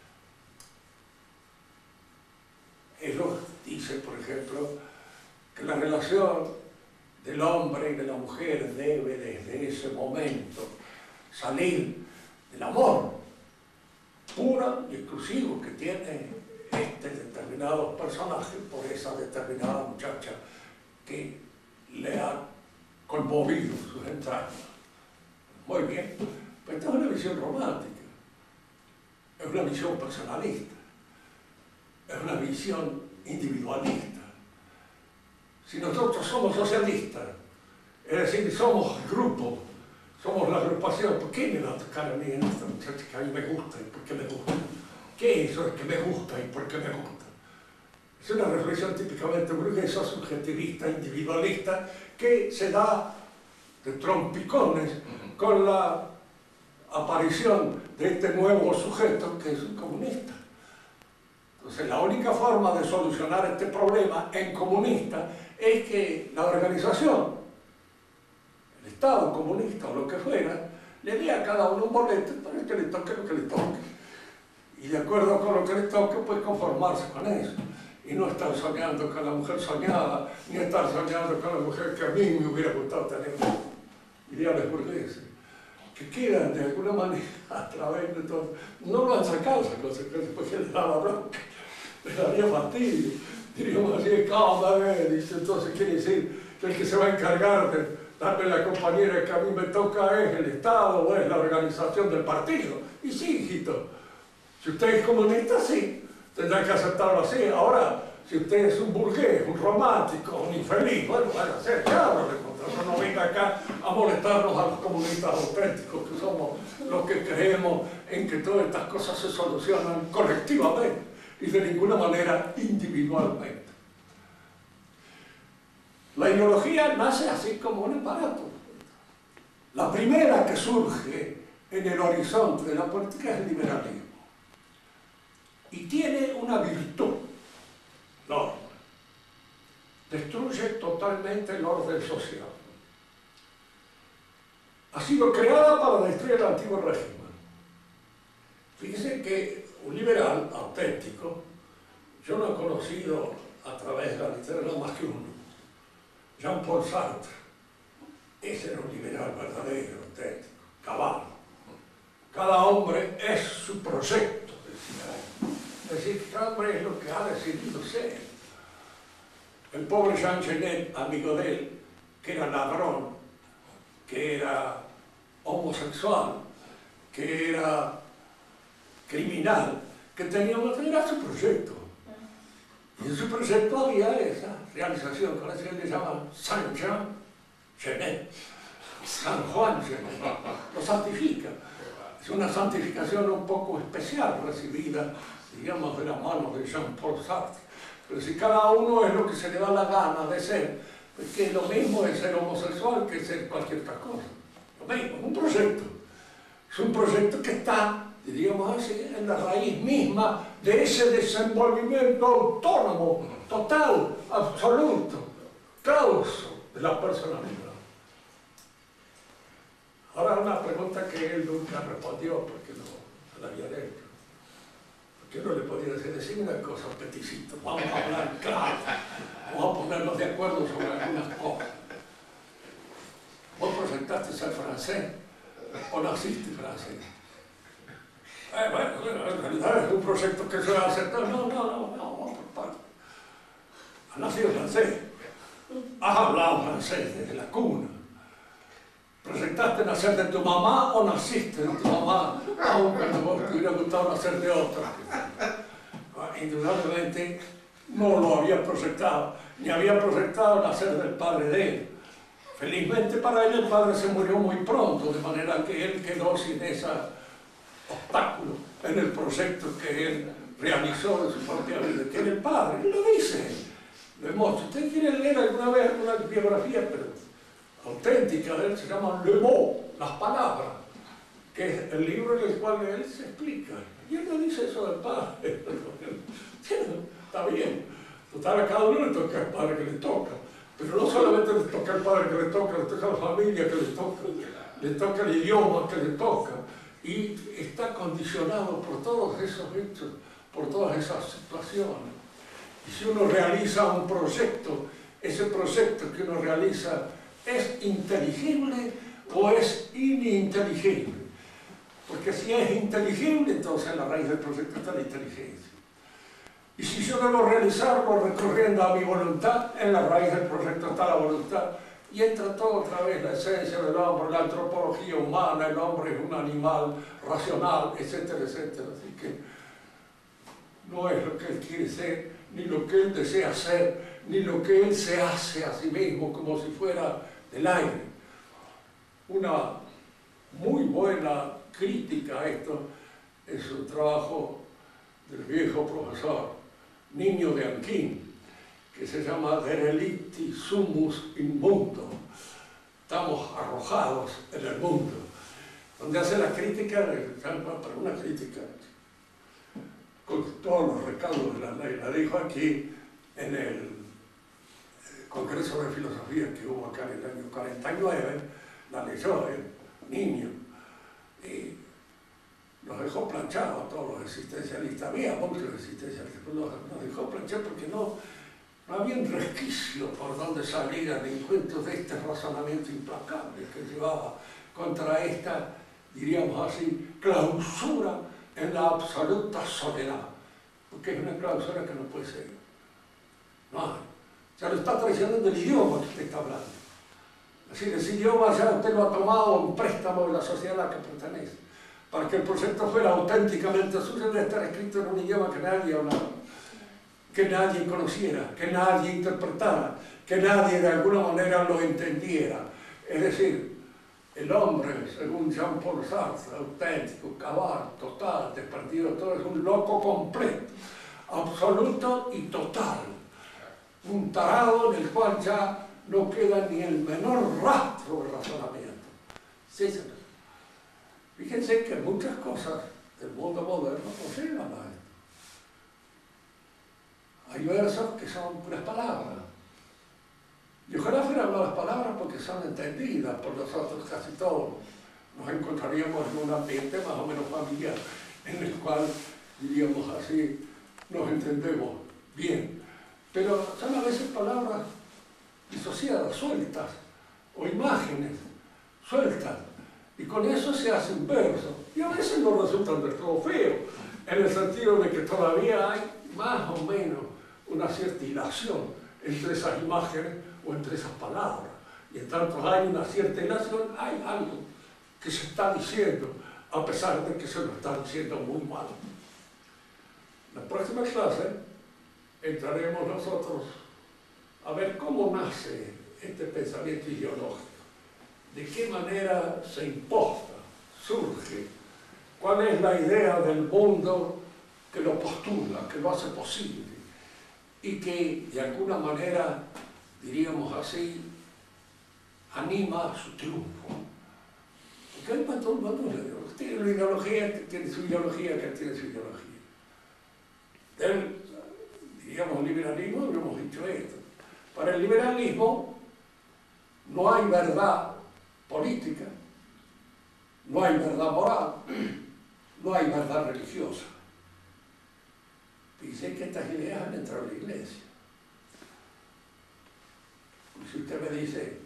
Ellos dicen, por ejemplo, que la relación del hombre y de la mujer debe desde ese momento salir del amor puro y exclusivo que tiene este determinado personaje por esa determinada muchacha que le ha conmovido sus entrañas. Muy bien, pero esta es una visión romántica, es una visión personalista, es una visión individualista. Si nosotros somos socialistas, es decir, somos el grupo, somos la agrupación, ¿por qué me va a tocar a mí en esta muchacha que a mí me gusta y por qué me gusta? ¿Qué es eso de que me gusta y por qué me gusta? Es una reflexión típicamente burguesa, subjetivista, individualista, que se da de trompicones con la aparición de este nuevo sujeto que es un comunista. Entonces, la única forma de solucionar este problema en comunista es que la organización, el Estado comunista o lo que fuera, le dé a cada uno un boleto para que le toque lo que le toque. Y de acuerdo con lo que le toque, pues conformarse con eso. Y no estar soñando con la mujer soñada, ni estar soñando con la mujer que a mí me hubiera gustado tener. Ideales burgueses, que quedan de alguna manera a través de todo. No lo han sacado esa consecuencia porque le daba bronca, le daría fastidio. Diríamos así, cámara, dice, entonces quiere decir que el que se va a encargar de tal vez la compañera que a mí me toca es el Estado o es la organización del partido. Y sí, hijito, si usted es comunista, sí, tendrá que aceptarlo así. Ahora, si usted es un burgués, un romántico, un infeliz, bueno, van a ser cabros, no venga acá a molestarnos a los comunistas auténticos, que somos los que creemos en que todas estas cosas se solucionan colectivamente y de ninguna manera individualmente. La ideología nace así como un aparato. La primera que surge en el horizonte de la política es el liberalismo. Y tiene una virtud, el orden. Destruye totalmente el orden social. Ha sido creada para destruir el antiguo régimen. Fíjense que un liberal auténtico, yo no he conocido a través de la literatura más que uno, Jean-Paul Sartre. Ese era un liberal verdadero, auténtico, cabal. Cada hombre es su proyecto, decía él. Es decir, cada hombre es lo que ha decidido ser. El pobre Jean Genet, amigo de él, que era ladrón, que era homosexual, que era criminal, que tenía su proyecto. Y en su proyecto había esa realización, con eso que le llaman Saint Jean Genet, San Juan Genet, lo santifica. Es una santificación un poco especial recibida, digamos, de las manos de Jean-Paul Sartre. Pero si cada uno es lo que se le da la gana de ser, pues que lo mismo es ser homosexual que ser cualquier otra cosa. Lo mismo, es un proyecto. Es un proyecto que está, diríamos así, en la raíz misma de ese desenvolvimiento autónomo, total, absoluto, clauso de la personalidad. Ahora una pregunta que él nunca respondió porque no la había hecho. Porque uno le podía decir una cosa, peticito, vamos a hablar claro, vamos a ponernos de acuerdo sobre algunas cosas. ¿Vos presentaste ser francés o naciste francés? Bueno, en realidad es un proyecto que se va a aceptar. No, vamos por partes. Has nacido francés, has hablado francés desde la cuna. ¿Presentaste nacer de tu mamá o naciste de tu mamá, aunque vos te hubiera gustado nacer de otra? Indudablemente no lo había proyectado, ni había proyectado nacer del padre de él. Felizmente para él el padre se murió muy pronto, de manera que él quedó sin ese obstáculo en el proyecto que él realizó de su propia vida, que era el padre. Él lo dice, lo hemos. Si usted quiere leer alguna vez una biografía, pero auténtica de él, se llama Le Mot, las palabras, que es el libro en el cual él se explica. Y él no dice eso del padre. Está bien. Total, a cada uno le toca el padre que le toca. Pero no solamente le toca el padre que le toca la familia que le toca el idioma que le toca. Y está condicionado por todos esos hechos, por todas esas situaciones. Y si uno realiza un proyecto, ese proyecto que uno realiza ¿es inteligible o es ininteligible? Porque si es inteligible, entonces en la raíz del proyecto está la inteligencia. Y si yo debo realizarlo recurriendo a mi voluntad, en la raíz del proyecto está la voluntad. Y entra todo otra vez la esencia del hombre, la antropología humana, el hombre es un animal racional, etcétera, etcétera. Así que no es lo que él quiere ser, ni lo que él desea ser, ni lo que él se hace a sí mismo como si fuera del aire. Una muy buena crítica a esto es un trabajo del viejo profesor Niño de Anquín, que se llama Derelicti Sumus in Mundo. Estamos arrojados en el mundo, donde hace la crítica, pero una crítica con todos los recaudos de la ley. La dijo aquí en el Congreso de Filosofía que hubo acá en el año 49, la leyó el niño y nos dejó planchados a todos los existencialistas. Había muchos existencialistas, pero nos dejó planchados porque no había un resquicio por donde salieran encuentros de este razonamiento implacable que llevaba contra esta, diríamos así, clausura en la absoluta soledad, porque es una clausura que no puede ser. No hay. O sea, lo está traicionando el idioma que usted está hablando. Es decir, ese idioma ya usted lo ha tomado en préstamo de la sociedad a la que pertenece. Para que el proyecto fuera auténticamente suyo, debe estar escrito en un idioma que nadie hablaba, que nadie conociera, que nadie interpretara, que nadie de alguna manera lo entendiera. Es decir, el hombre, según Jean-Paul Sartre, auténtico, cabal, total, desperdido, todo es un loco completo, absoluto y total. Un tarado en el cual ya no queda ni el menor rastro de razonamiento. Sí, señor. Fíjense que muchas cosas del mundo moderno no llegan a esto. Hay versos que son puras palabras. Y ojalá fueran las palabras porque son entendidas por nosotros casi todos. Nos encontraríamos en un ambiente más o menos familiar, en el cual, diríamos así, nos entendemos bien. Pero son a veces palabras disociadas, sueltas, o imágenes sueltas. Y con eso se hacen versos. Y a veces no resultan del todo feos, en el sentido de que todavía hay más o menos una cierta hilación entre esas imágenes o entre esas palabras. Y en tanto hay una cierta hilación, hay algo que se está diciendo, a pesar de que se lo está diciendo muy mal. En la próxima clase entraremos nosotros a ver cómo nace este pensamiento ideológico. ¿De qué manera se imposta, surge? ¿Cuál es la idea del mundo que lo postula, que lo hace posible? Y que de alguna manera, diríamos así, anima su triunfo. Porque hay para todo el mundo, tiene una ideología, que tiene su ideología, que tiene su ideología. Del, diríamos, liberalismo, no hemos dicho esto. Para el liberalismo no hay verdad política, no hay verdad moral, no hay verdad religiosa. Fíjense que estas ideas han entrado en la iglesia. Y si usted me dice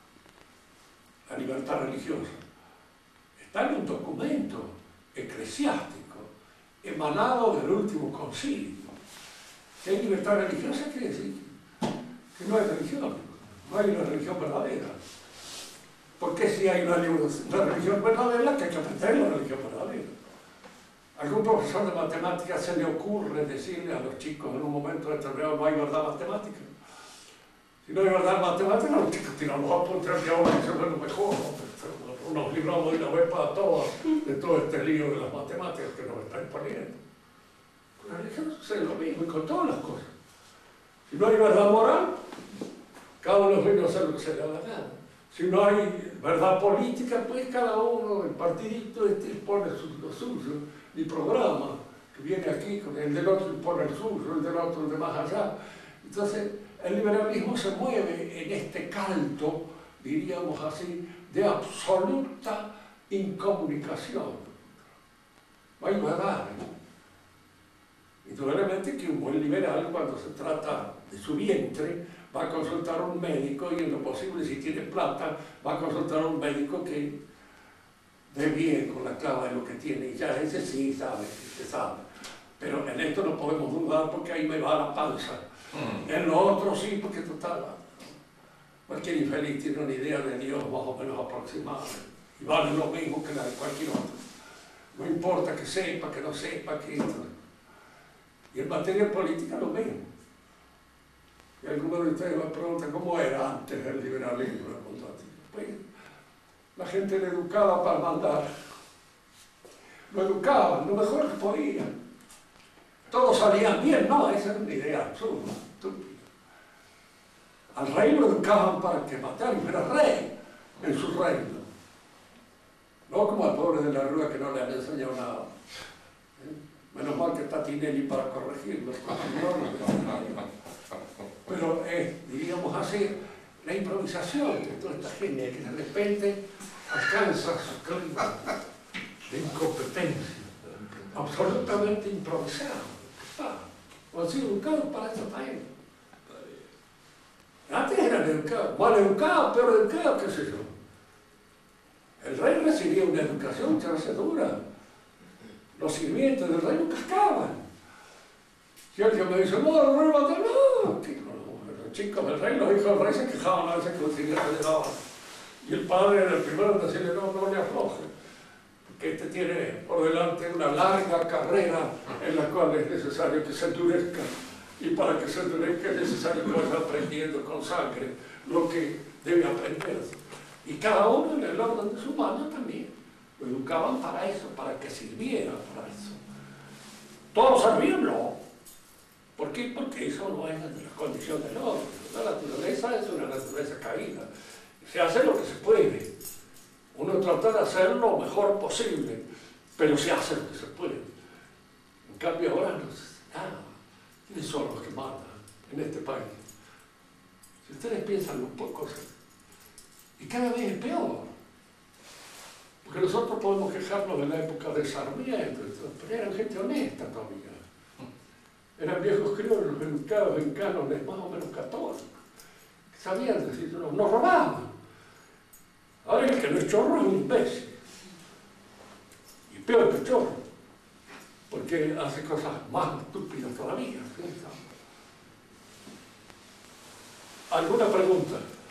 la libertad religiosa, está en un documento eclesiástico emanado del último concilio. Si hay libertad religiosa, quiere decir que no hay religión, no hay una religión verdadera. Porque si hay una religión verdadera, que hay que aprender la religión verdadera. ¿Algún profesor de matemáticas se le ocurre decirle a los chicos en un momento determinado no hay verdad matemática? Si no hay verdad matemática, los chicos tiran los apuntes y ahora dicen, bueno, mejor, nos libramos de una vez para todas de todo este lío de las matemáticas que nos están imponiendo. Con la religión sucede lo mismo y con todas las cosas. Si no hay verdad moral, cada uno viene a hacer lo que se le da la gana. Si no hay verdad política, pues cada uno, el partidito pone lo suyo, mi programa, que viene aquí, con el del otro pone el suyo, el del otro el de más allá. Entonces, el liberalismo se mueve en este caldo, diríamos así, de absoluta incomunicación. No hay verdad. Indudablemente que un buen liberal, cuando se trata de su vientre, va a consultar a un médico y en lo posible, si tiene plata, va a consultar a un médico que dé bien con la clava de lo que tiene. Y ya ese sí sabe, se sabe. Pero en esto no podemos dudar porque ahí me va la panza. En lo otro sí, porque total, cualquier infeliz tiene una idea de Dios más o menos aproximada. Y vale lo mismo que la de cualquier otro. No importa que sepa, que no sepa, que esto. Y en materia política lo mismo. Y algunos de ustedes me preguntan cómo era antes del liberalismo. Pues la gente era educada para mandar. Lo educaban, lo mejor que podían. Todos salían bien, no, esa era una idea absurda, estúpida. Al rey lo educaban para que matara y fuera rey en su reino. No como al pobre de la Rúa que no le han enseñado nada. Menos mal que está Tinelli para corregirlo. Pero diríamos así, la improvisación de toda esta gente que de repente alcanza su clima de incompetencia, absolutamente improvisado. O han sido educados para esta gente. Antes eran educados, mal educados, peor educados, qué sé yo. El rey recibía una educación muchas veces dura. Los sirvientes del rey no cascaban. Si alguien me dice, no, el rey mata, no. Los chicos del rey, los hijos del rey se quejaban a veces que los sirvientes le daban Y el padre era el primero en decirle, no le afloje, que este tiene por delante una larga carrera en la cual es necesario que se endurezca, y para que se endurezca es necesario que vaya aprendiendo con sangre lo que debe aprender. Y cada uno en el orden de su mano también lo educaban para eso, para que sirviera para eso. Todos servían, no. ¿Por qué? Porque eso no es de las condiciones del hombre. La naturaleza es una naturaleza caída. Se hace lo que se puede. Uno trata de hacer lo mejor posible, pero se hace lo que se puede. En cambio ahora no se nada. ¿Quiénes son los que mandan en este país? Si ustedes piensan un poco, y cada vez es peor. Porque nosotros podemos quejarnos de la época de Sarmiento, pero eran gente honesta todavía. Eran viejos criollos educados en cánones más o menos católicos. Sabían decir, no robaban. Ahora el que no es chorro es un imbécil. Y peor que chorro, porque hace cosas más estúpidas todavía. ¿Sí? ¿Alguna pregunta?